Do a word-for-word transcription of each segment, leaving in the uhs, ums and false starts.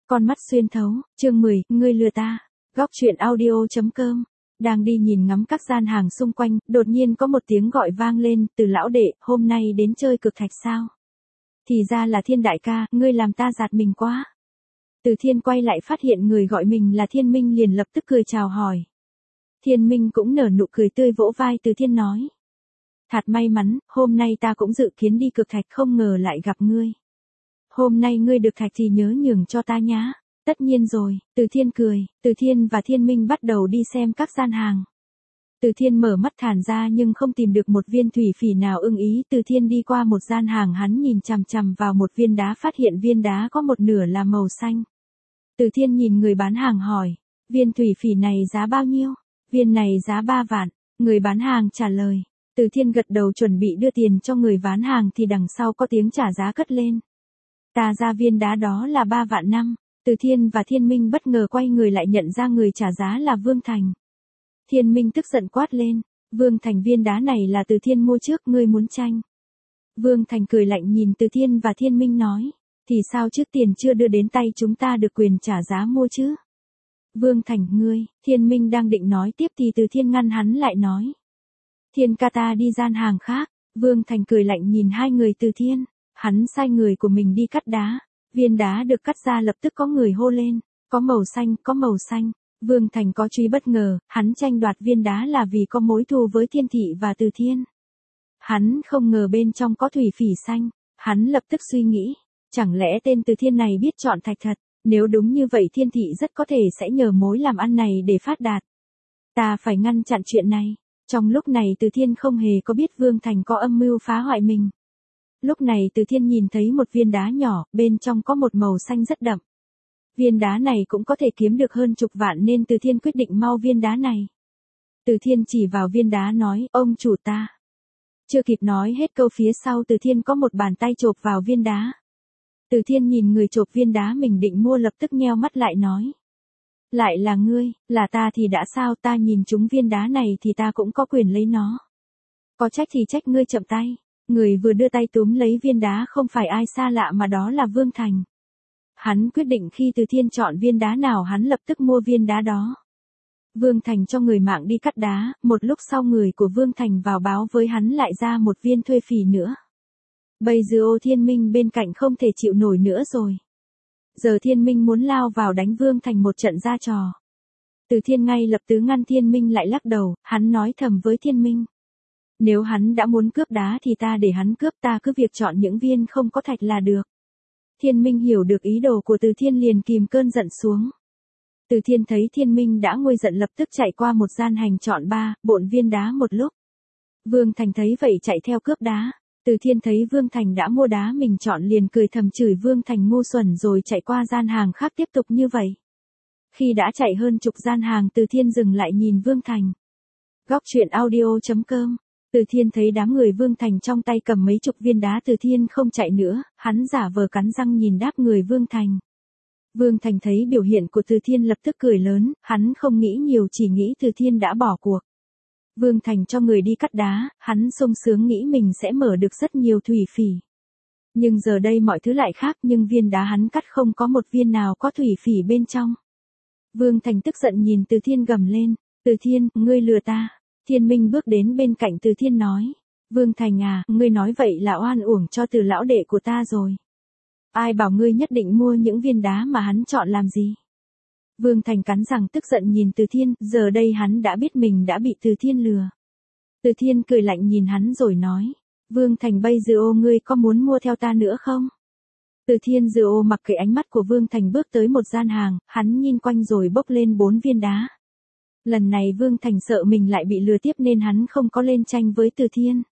Con mắt xuyên thấu, chương mười, ngươi lừa ta. Góc truyện audio.com. Đang đi nhìn ngắm các gian hàng xung quanh, đột nhiên có một tiếng gọi vang lên, từ lão đệ, hôm nay đến chơi cực thạch sao? Thì ra là Thiên đại ca, ngươi làm ta giạt mình quá. Từ Thiên quay lại phát hiện người gọi mình là Thiên Minh liền lập tức cười chào hỏi. Thiên Minh cũng nở nụ cười tươi vỗ vai Từ Thiên nói. Thật may mắn, hôm nay ta cũng dự kiến đi cực thạch không ngờ lại gặp ngươi. Hôm nay ngươi được thạch thì nhớ nhường cho ta nhá. Tất nhiên rồi, Từ Thiên cười, Từ Thiên và Thiên Minh bắt đầu đi xem các gian hàng. Từ Thiên mở mắt thản ra nhưng không tìm được một viên thủy phỉ nào ưng ý. Từ Thiên đi qua một gian hàng hắn nhìn chằm chằm vào một viên đá phát hiện viên đá có một nửa là màu xanh. Từ Thiên nhìn người bán hàng hỏi, viên thủy phỉ này giá bao nhiêu? Viên này giá ba vạn, người bán hàng trả lời. Từ Thiên gật đầu chuẩn bị đưa tiền cho người bán hàng thì đằng sau có tiếng trả giá cất lên. Ta ra viên đá đó là ba vạn năm. Từ Thiên và Thiên Minh bất ngờ quay người lại nhận ra người trả giá là Vương Thành. Thiên Minh tức giận quát lên, Vương Thành viên đá này là Từ Thiên mua trước, ngươi muốn tranh. Vương Thành cười lạnh nhìn Từ Thiên và Thiên Minh nói, thì sao trước tiền chưa đưa đến tay chúng ta được quyền trả giá mua chứ? Vương Thành, ngươi, Thiên Minh đang định nói tiếp thì Từ Thiên ngăn hắn lại nói. Thiên ca ta đi gian hàng khác. Vương Thành cười lạnh nhìn hai người Từ Thiên, hắn sai người của mình đi cắt đá. Viên đá được cắt ra lập tức có người hô lên, có màu xanh, có màu xanh. Vương Thành có truy bất ngờ, hắn tranh đoạt viên đá là vì có mối thù với Thiên Thị và Từ Thiên. Hắn không ngờ bên trong có thủy phỉ xanh, hắn lập tức suy nghĩ, chẳng lẽ tên Từ Thiên này biết chọn thạch thật, nếu đúng như vậy Thiên Thị rất có thể sẽ nhờ mối làm ăn này để phát đạt. Ta phải ngăn chặn chuyện này. Trong lúc này Từ Thiên không hề có biết Vương Thành có âm mưu phá hoại mình. Lúc này Từ Thiên nhìn thấy một viên đá nhỏ, bên trong có một màu xanh rất đậm. Viên đá này cũng có thể kiếm được hơn chục vạn nên Từ Thiên quyết định mau viên đá này. Từ Thiên chỉ vào viên đá nói, ông chủ ta. Chưa kịp nói hết câu phía sau Từ Thiên có một bàn tay chộp vào viên đá. Từ Thiên nhìn người chộp viên đá mình định mua lập tức nheo mắt lại nói. Lại là ngươi, là ta thì đã sao, ta nhìn chúng viên đá này thì ta cũng có quyền lấy nó. Có trách thì trách ngươi chậm tay. Người vừa đưa tay túm lấy viên đá không phải ai xa lạ mà đó là Vương Thành. Hắn quyết định khi Từ Thiên chọn viên đá nào hắn lập tức mua viên đá đó. Vương Thành cho người mạng đi cắt đá, một lúc sau người của Vương Thành vào báo với hắn lại ra một viên thuê phỉ nữa. Bây giờ Thiên Minh bên cạnh không thể chịu nổi nữa rồi. Giờ Thiên Minh muốn lao vào đánh Vương Thành một trận ra trò. Từ Thiên ngay lập tức ngăn Thiên Minh lại lắc đầu, hắn nói thầm với Thiên Minh. Nếu hắn đã muốn cướp đá thì ta để hắn cướp, ta cứ việc chọn những viên không có thạch là được. Thiên Minh hiểu được ý đồ của Từ Thiên liền kìm cơn giận xuống. Từ Thiên thấy Thiên Minh đã nguôi giận lập tức chạy qua một gian hành chọn ba, bộn viên đá một lúc. Vương Thành thấy vậy chạy theo cướp đá. Từ Thiên thấy Vương Thành đã mua đá mình chọn liền cười thầm chửi Vương Thành ngu xuẩn rồi chạy qua gian hàng khác tiếp tục như vậy. Khi đã chạy hơn chục gian hàng Từ Thiên dừng lại nhìn Vương Thành. Góc truyện audio.com. Từ Thiên thấy đám người Vương Thành trong tay cầm mấy chục viên đá. Từ Thiên không chạy nữa, hắn giả vờ cắn răng nhìn đáp người Vương Thành. Vương Thành thấy biểu hiện của Từ Thiên lập tức cười lớn, hắn không nghĩ nhiều chỉ nghĩ Từ Thiên đã bỏ cuộc. Vương Thành cho người đi cắt đá, hắn sung sướng nghĩ mình sẽ mở được rất nhiều thủy phỉ. Nhưng giờ đây mọi thứ lại khác, nhưng viên đá hắn cắt không có một viên nào có thủy phỉ bên trong. Vương Thành tức giận nhìn Từ Thiên gầm lên, Từ Thiên, ngươi lừa ta. Thiên Minh bước đến bên cạnh Từ Thiên nói, Vương Thành à, ngươi nói vậy là oan uổng cho Từ lão đệ của ta rồi. Ai bảo ngươi nhất định mua những viên đá mà hắn chọn làm gì? Vương Thành cắn răng tức giận nhìn Từ Thiên, giờ đây hắn đã biết mình đã bị Từ Thiên lừa. Từ Thiên cười lạnh nhìn hắn rồi nói, Vương Thành bây giờ ô ngươi có muốn mua theo ta nữa không? Từ Thiên giờ ô mặc kệ ánh mắt của Vương Thành bước tới một gian hàng, hắn nhìn quanh rồi bốc lên bốn viên đá. Lần này Vương Thành sợ mình lại bị lừa tiếp nên hắn không có lên tranh với Từ Thiên.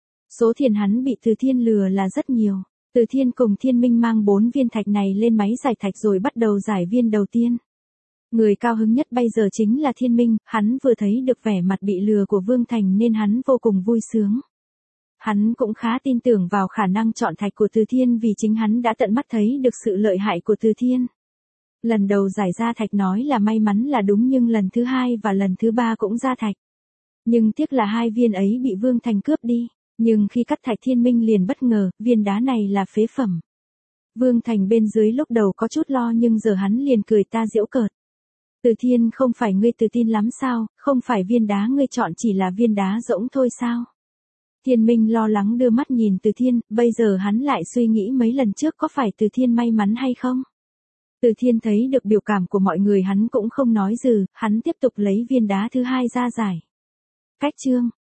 Số tiền hắn bị Từ Thiên lừa là rất nhiều. Từ Thiên cùng Thiên Minh mang bốn viên thạch này lên máy giải thạch rồi bắt đầu giải viên đầu tiên. Người cao hứng nhất bây giờ chính là Thiên Minh, hắn vừa thấy được vẻ mặt bị lừa của Vương Thành nên hắn vô cùng vui sướng. Hắn cũng khá tin tưởng vào khả năng chọn thạch của Từ Thiên vì chính hắn đã tận mắt thấy được sự lợi hại của Từ Thiên. Lần đầu giải ra thạch nói là may mắn là đúng nhưng lần thứ hai và lần thứ ba cũng ra thạch. Nhưng tiếc là hai viên ấy bị Vương Thành cướp đi. Nhưng khi cắt thạch Thiên Minh liền bất ngờ, viên đá này là phế phẩm. Vương Thành bên dưới lúc đầu có chút lo nhưng giờ hắn liền cười ta giễu cợt. Từ Thiên không phải ngươi tự tin lắm sao, không phải viên đá ngươi chọn chỉ là viên đá rỗng thôi sao? Thiên Minh lo lắng đưa mắt nhìn Từ Thiên, bây giờ hắn lại suy nghĩ mấy lần trước có phải Từ Thiên may mắn hay không? Từ Thiên thấy được biểu cảm của mọi người hắn cũng không nói dừ, hắn tiếp tục lấy viên đá thứ hai ra giải. Cách chương